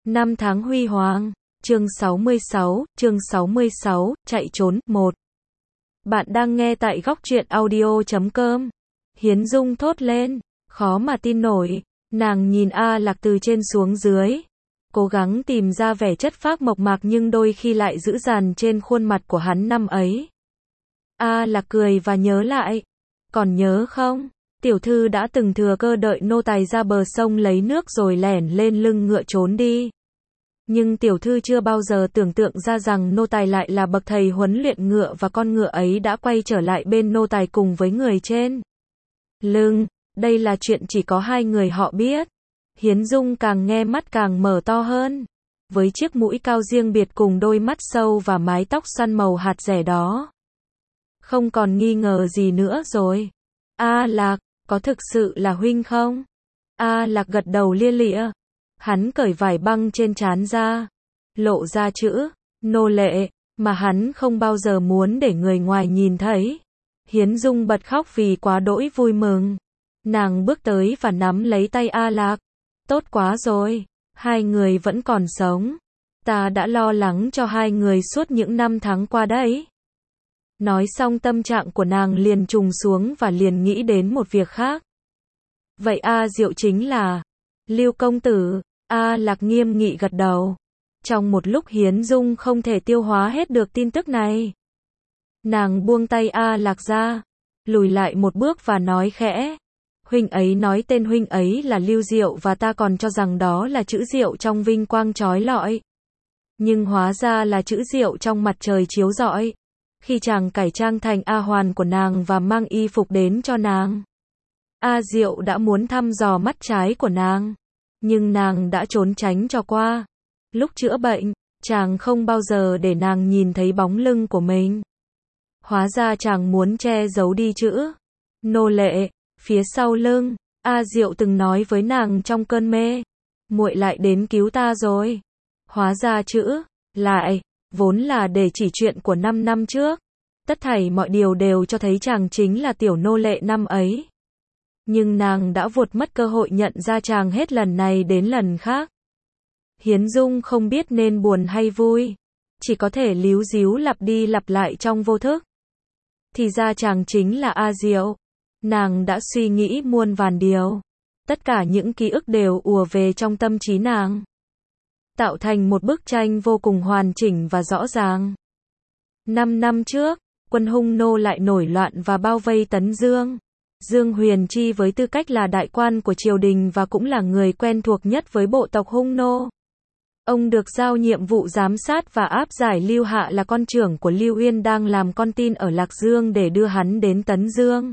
Năm tháng huy hoàng. Chương 66, chạy trốn, 1. Bạn đang nghe tại góc truyện audio.com. Hiến Dung thốt lên, khó mà tin nổi. Nàng nhìn A Lạc từ trên xuống dưới, cố gắng tìm ra vẻ chất phác mộc mạc nhưng đôi khi lại dữ dằn trên khuôn mặt của hắn năm ấy. A Lạc cười và nhớ lại. Còn nhớ không? Tiểu thư đã từng thừa cơ đợi nô tài ra bờ sông lấy nước rồi lẻn lên lưng ngựa trốn đi. Nhưng tiểu thư chưa bao giờ tưởng tượng ra rằng nô tài lại là bậc thầy huấn luyện ngựa và con ngựa ấy đã quay trở lại bên nô tài cùng với người trên lưng. Đây là chuyện chỉ có hai người họ biết. Hiến Dung càng nghe mắt càng mở to hơn. Với chiếc mũi cao riêng biệt cùng đôi mắt sâu và mái tóc xoăn màu hạt dẻ đó. Không còn nghi ngờ gì nữa rồi. A Lạc, có thực sự là huynh không? A Lạc gật đầu lia lịa. Hắn cởi vải băng trên trán ra, lộ ra chữ nô lệ mà hắn không bao giờ muốn để người ngoài nhìn thấy. Hiến Dung bật khóc vì quá đỗi vui mừng. Nàng bước tới và nắm lấy tay A Lạc. Tốt quá rồi, hai người vẫn còn sống. Ta đã lo lắng cho hai người suốt những năm tháng qua đấy. Nói xong tâm trạng của nàng liền trùng xuống và liền nghĩ đến một việc khác. Vậy A Diệu chính là Lưu công tử? A Lạc nghiêm nghị gật đầu. Trong một lúc Hiến Dung không thể tiêu hóa hết được tin tức này. Nàng buông tay A Lạc ra, lùi lại một bước và nói khẽ. Huynh ấy nói tên huynh ấy là Lưu Diệu và ta còn cho rằng đó là chữ Diệu trong vinh quang chói lọi. Nhưng hóa ra là chữ Diệu trong mặt trời chiếu rọi. Khi chàng cải trang thành A Hoàn của nàng và mang y phục đến cho nàng, A Diệu đã muốn thăm dò mắt trái của nàng. Nhưng nàng đã trốn tránh cho qua. Lúc chữa bệnh, chàng không bao giờ để nàng nhìn thấy bóng lưng của mình. Hóa ra chàng muốn che giấu đi chữ nô lệ phía sau lưng. A Diệu từng nói với nàng trong cơn mê, muội lại đến cứu ta rồi. Hóa ra chữ lại vốn là để chỉ chuyện của 5 năm trước. Tất thảy mọi điều đều cho thấy chàng chính là tiểu nô lệ năm ấy. Nhưng nàng đã vuột mất cơ hội nhận ra chàng hết lần này đến lần khác. Hiến Dung không biết nên buồn hay vui, chỉ có thể líu díu lặp đi lặp lại trong vô thức. Thì ra chàng chính là A Diệu. Nàng đã suy nghĩ muôn vàn điều. Tất cả những ký ức đều ùa về trong tâm trí nàng, tạo thành một bức tranh vô cùng hoàn chỉnh và rõ ràng. 5 năm trước, quân Hung nô lại nổi loạn và bao vây Tấn Dương. Dương Huyền Chi với tư cách là đại quan của triều đình và cũng là người quen thuộc nhất với bộ tộc Hung nô. Ông được giao nhiệm vụ giám sát và áp giải Lưu Hạ là con trưởng của Lưu Uyên đang làm con tin ở Lạc Dương để đưa hắn đến Tấn Dương.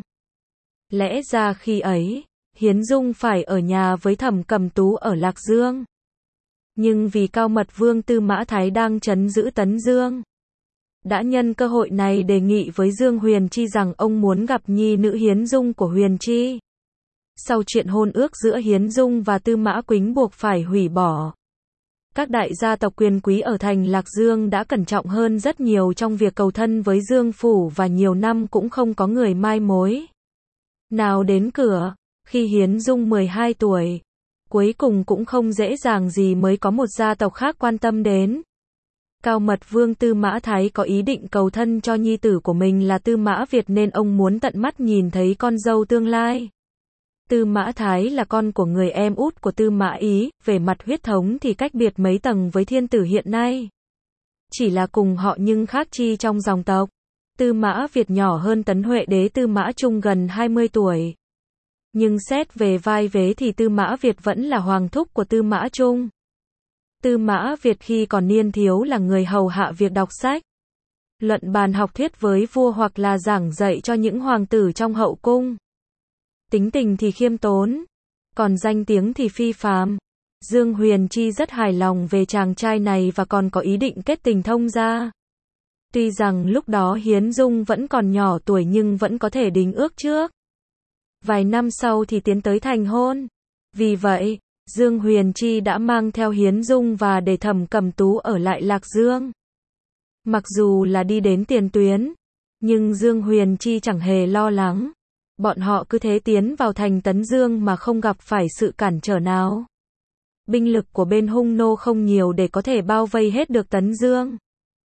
Lẽ ra khi ấy, Hiến Dung phải ở nhà với Thẩm Cầm Tú ở Lạc Dương. Nhưng vì Cao Mật Vương Tư Mã Thái đang trấn giữ Tấn Dương, đã nhân cơ hội này đề nghị với Dương Huyền Chi rằng ông muốn gặp nhi nữ Hiến Dung của Huyền Chi. Sau chuyện hôn ước giữa Hiến Dung và Tư Mã Quýnh buộc phải hủy bỏ, các đại gia tộc quyền quý ở thành Lạc Dương đã cẩn trọng hơn rất nhiều trong việc cầu thân với Dương Phủ và nhiều năm cũng không có người mai mối nào đến cửa. Khi Hiến Dung 12 tuổi, cuối cùng cũng không dễ dàng gì mới có một gia tộc khác quan tâm đến. Cao Mật Vương Tư Mã Thái có ý định cầu thân cho nhi tử của mình là Tư Mã Việt nên ông muốn tận mắt nhìn thấy con dâu tương lai. Tư Mã Thái là con của người em út của Tư Mã Ý, về mặt huyết thống thì cách biệt mấy tầng với thiên tử hiện nay. Chỉ là cùng họ nhưng khác chi trong dòng tộc. Tư Mã Việt nhỏ hơn Tấn Huệ đế Tư Mã Trung gần 20 tuổi. Nhưng xét về vai vế thì Tư Mã Việt vẫn là hoàng thúc của Tư Mã Trung. Tư Mã Việt khi còn niên thiếu là người hầu hạ việc đọc sách, luận bàn học thuyết với vua hoặc là giảng dạy cho những hoàng tử trong hậu cung. Tính tình thì khiêm tốn, còn danh tiếng thì phi phàm. Dương Huyền Chi rất hài lòng về chàng trai này và còn có ý định kết tình thông gia. Tuy rằng lúc đó Hiến Dung vẫn còn nhỏ tuổi nhưng vẫn có thể đính ước trước. Vài năm sau thì tiến tới thành hôn. Vì vậy, Dương Huyền Chi đã mang theo Hiến Dung và để Thẩm Cầm Tú ở lại Lạc Dương. Mặc dù là đi đến tiền tuyến, nhưng Dương Huyền Chi chẳng hề lo lắng. Bọn họ cứ thế tiến vào thành Tấn Dương mà không gặp phải sự cản trở nào. Binh lực của bên Hung nô không nhiều để có thể bao vây hết được Tấn Dương.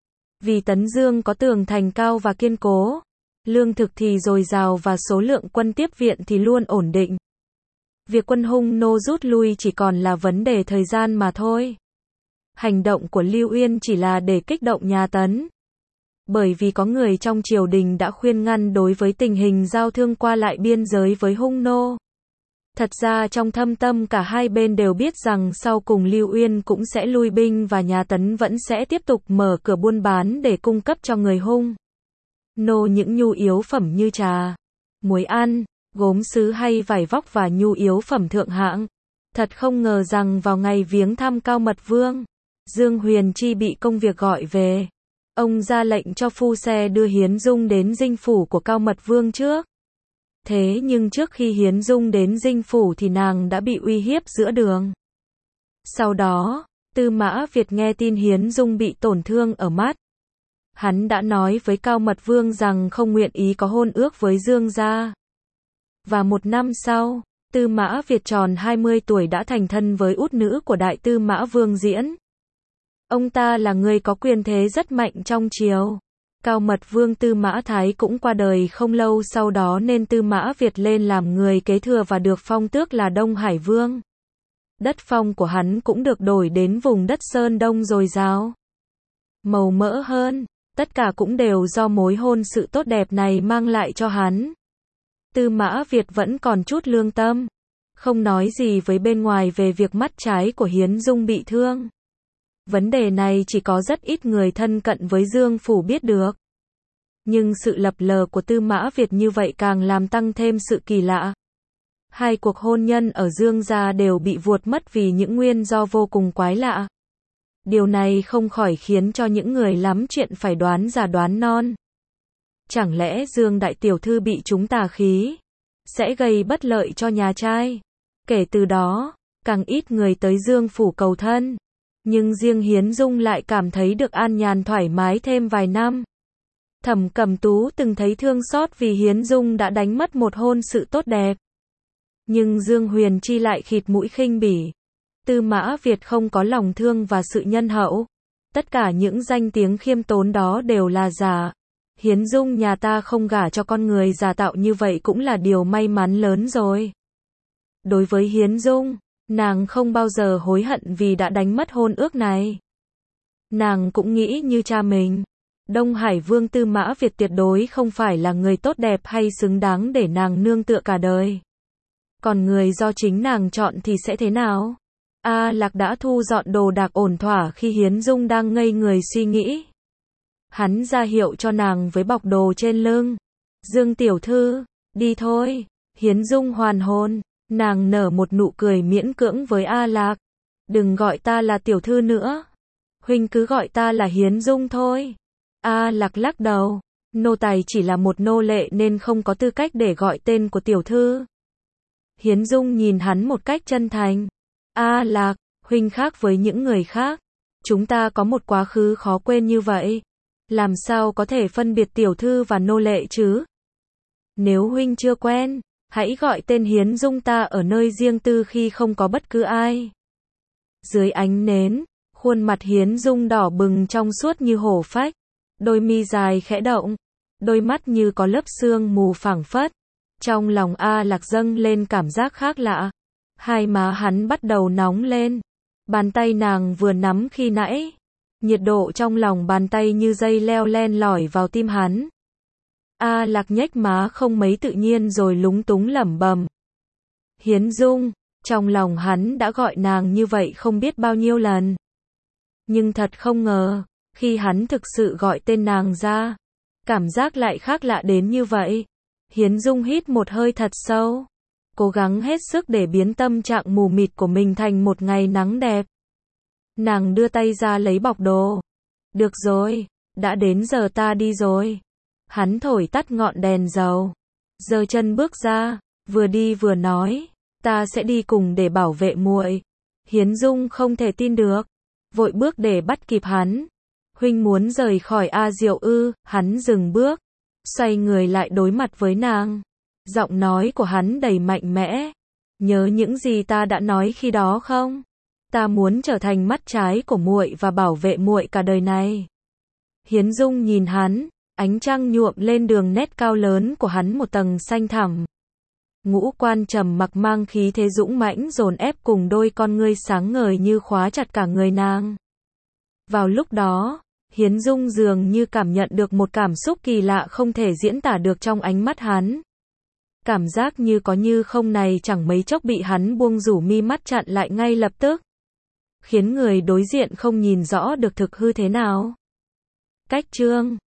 Vì Tấn Dương có tường thành cao và kiên cố, lương thực thì dồi dào và số lượng quân tiếp viện thì luôn ổn định. Việc quân Hung nô rút lui chỉ còn là vấn đề thời gian mà thôi. Hành động của Lưu Uyên chỉ là để kích động nhà Tấn. Bởi vì có người trong triều đình đã khuyên ngăn đối với tình hình giao thương qua lại biên giới với Hung nô. Thật ra trong thâm tâm cả hai bên đều biết rằng sau cùng Lưu Uyên cũng sẽ lui binh và nhà Tấn vẫn sẽ tiếp tục mở cửa buôn bán để cung cấp cho người Hung nô những nhu yếu phẩm như trà, muối ăn, gốm sứ hay vải vóc và nhu yếu phẩm thượng hạng. Thật không ngờ rằng vào ngày viếng thăm Cao Mật Vương, Dương Huyền Chi bị công việc gọi về. Ông ra lệnh cho phu xe đưa Hiến Dung đến dinh phủ của Cao Mật Vương trước. Thế nhưng trước khi Hiến Dung đến dinh phủ thì nàng đã bị uy hiếp giữa đường. Sau đó, Tư Mã Việt nghe tin Hiến Dung bị tổn thương ở mắt. Hắn đã nói với Cao Mật Vương rằng không nguyện ý có hôn ước với Dương gia. Và một năm sau, Tư Mã Việt tròn 20 tuổi đã thành thân với út nữ của Đại Tư Mã Vương Diễn. Ông ta là người có quyền thế rất mạnh trong triều. Cao Mật Vương Tư Mã Thái cũng qua đời không lâu sau đó nên Tư Mã Việt lên làm người kế thừa và được phong tước là Đông Hải Vương. Đất phong của hắn cũng được đổi đến vùng đất Sơn Đông dồi dào, màu mỡ hơn, tất cả cũng đều do mối hôn sự tốt đẹp này mang lại cho hắn. Tư Mã Việt vẫn còn chút lương tâm, không nói gì với bên ngoài về việc mắt trái của Hiến Dung bị thương. Vấn đề này chỉ có rất ít người thân cận với Dương Phủ biết được. Nhưng sự lập lờ của Tư Mã Việt như vậy càng làm tăng thêm sự kỳ lạ. Hai cuộc hôn nhân ở Dương gia đều bị vuột mất vì những nguyên do vô cùng quái lạ. Điều này không khỏi khiến cho những người lắm chuyện phải đoán già đoán non. Chẳng lẽ Dương đại tiểu thư bị trúng tà khí, sẽ gây bất lợi cho nhà trai? Kể từ đó, càng ít người tới Dương Phủ cầu thân. Nhưng riêng Hiến Dung lại cảm thấy được an nhàn thoải mái thêm vài năm. Thẩm Cẩm Tú từng thấy thương xót vì Hiến Dung đã đánh mất một hôn sự tốt đẹp. Nhưng Dương Huyền Chi lại khịt mũi khinh bỉ. Tư Mã Việt không có lòng thương và sự nhân hậu. Tất cả những danh tiếng khiêm tốn đó đều là giả. Hiến Dung nhà ta không gả cho con người giả tạo như vậy cũng là điều may mắn lớn rồi. Đối với Hiến Dung, nàng không bao giờ hối hận vì đã đánh mất hôn ước này. Nàng cũng nghĩ như cha mình. Đông Hải Vương Tư Mã Việt tuyệt đối không phải là người tốt đẹp hay xứng đáng để nàng nương tựa cả đời. Còn người do chính nàng chọn thì sẽ thế nào? A Lạc đã thu dọn đồ đạc ổn thỏa khi Hiến Dung đang ngây người suy nghĩ. Hắn ra hiệu cho nàng với bọc đồ trên lưng. Dương tiểu thư, đi thôi. Hiến Dung hoàn hồn, nàng nở một nụ cười miễn cưỡng với A Lạc. Đừng gọi ta là tiểu thư nữa. Huynh cứ gọi ta là Hiến Dung thôi. A Lạc lắc đầu. Nô tài chỉ là một nô lệ nên không có tư cách để gọi tên của tiểu thư. Hiến Dung nhìn hắn một cách chân thành. A Lạc, huynh khác với những người khác. Chúng ta có một quá khứ khó quên như vậy. Làm sao có thể phân biệt tiểu thư và nô lệ chứ? Nếu huynh chưa quen, hãy gọi tên Hiến Dung ta ở nơi riêng tư khi không có bất cứ ai. Dưới ánh nến, khuôn mặt Hiến Dung đỏ bừng trong suốt như hổ phách. Đôi mi dài khẽ động. Đôi mắt như có lớp sương mù phảng phất. Trong lòng A Lạc dâng lên cảm giác khác lạ. Hai má hắn bắt đầu nóng lên. Bàn tay nàng vừa nắm khi nãy. Nhiệt độ trong lòng bàn tay như dây leo len lỏi vào tim hắn. A Lạc nhếch má không mấy tự nhiên rồi lúng túng lẩm bẩm. Hiến Dung, trong lòng hắn đã gọi nàng như vậy không biết bao nhiêu lần. Nhưng thật không ngờ, khi hắn thực sự gọi tên nàng ra, cảm giác lại khác lạ đến như vậy. Hiến Dung hít một hơi thật sâu, cố gắng hết sức để biến tâm trạng mù mịt của mình thành một ngày nắng đẹp. Nàng đưa tay ra lấy bọc đồ. Được rồi, đã đến giờ ta đi rồi. Hắn thổi tắt ngọn đèn dầu, giơ chân bước ra, vừa đi vừa nói, ta sẽ đi cùng để bảo vệ muội. Hiến Dung không thể tin được, vội bước để bắt kịp hắn. Huynh muốn rời khỏi A Diệu ư? Hắn dừng bước, xoay người lại đối mặt với nàng. Giọng nói của hắn đầy mạnh mẽ. Nhớ những gì ta đã nói khi đó không? Ta muốn trở thành mắt trái của muội và bảo vệ muội cả đời này. Hiến Dung nhìn hắn, ánh trăng nhuộm lên đường nét cao lớn của hắn một tầng xanh thẳm. Ngũ quan trầm mặc mang khí thế dũng mãnh dồn ép cùng đôi con ngươi sáng ngời như khóa chặt cả người nàng. Vào lúc đó, Hiến Dung dường như cảm nhận được một cảm xúc kỳ lạ không thể diễn tả được trong ánh mắt hắn. Cảm giác như có như không này chẳng mấy chốc bị hắn buông rủ mi mắt chặn lại ngay lập tức, khiến người đối diện không nhìn rõ được thực hư thế nào. Cách chương